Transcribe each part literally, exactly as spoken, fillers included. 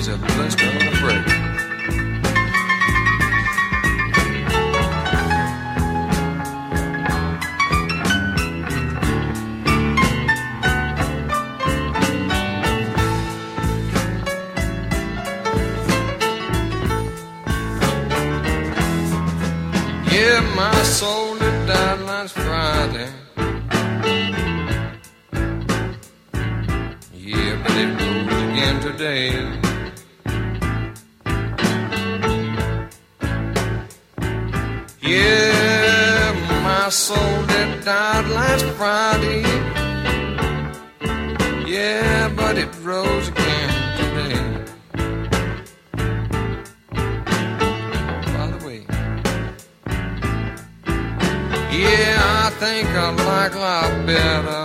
is a blister on a break. Yeah, my soul that died last Friday. Yeah, but it rose again today. Yeah, my soul that died last Friday. Yeah, but it rose again today. By the way, yeah, I think I like life better.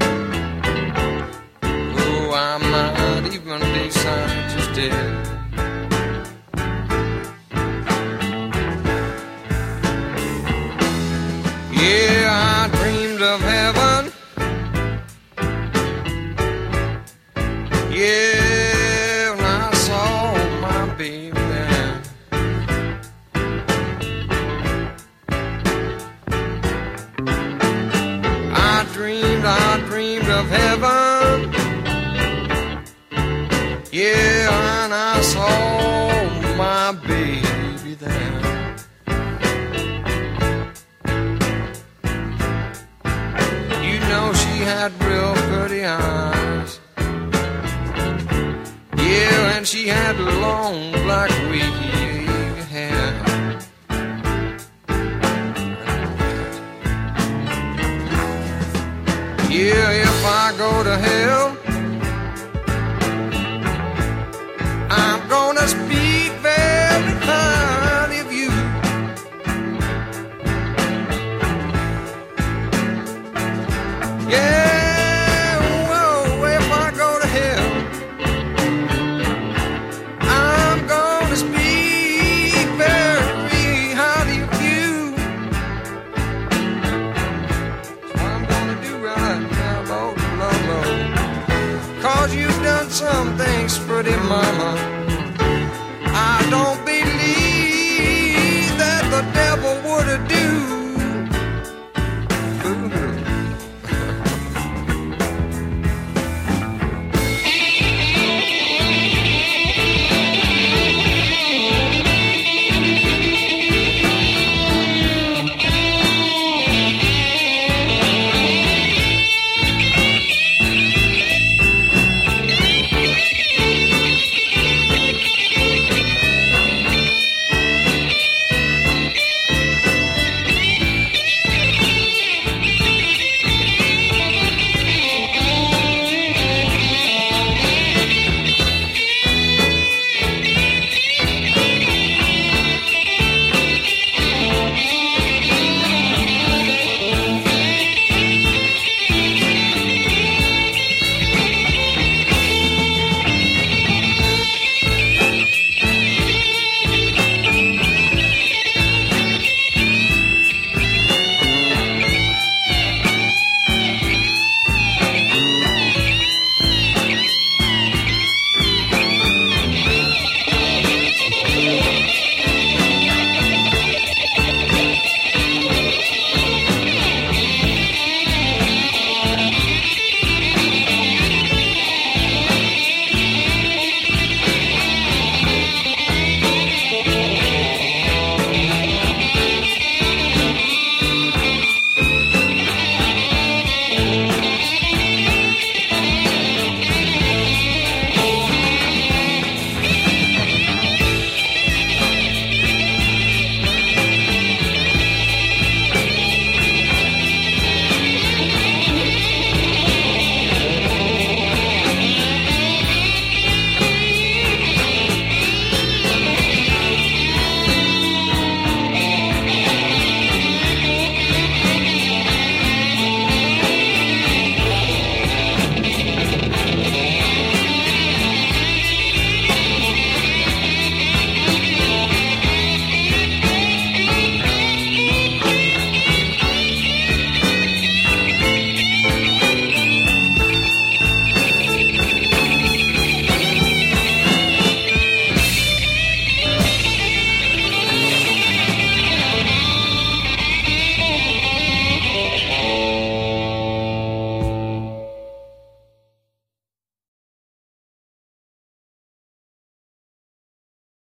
Oh, I might even decide to stay. Yeah, I dreamed of heaven. Yeah, when I saw my baby there. I dreamed, I dreamed of heaven. Yeah, and I saw my baby there. You know she had real pretty eyes. Yeah, and she had long black wavy hair. Yeah, if I go to hell, I'm gonna speak very highly of you. Yeah, whoa, if I go to hell, I'm gonna speak very highly of you. So I'm gonna do right now, Lord, Lord, Lord. Cause you've done some things, pretty mama, I don't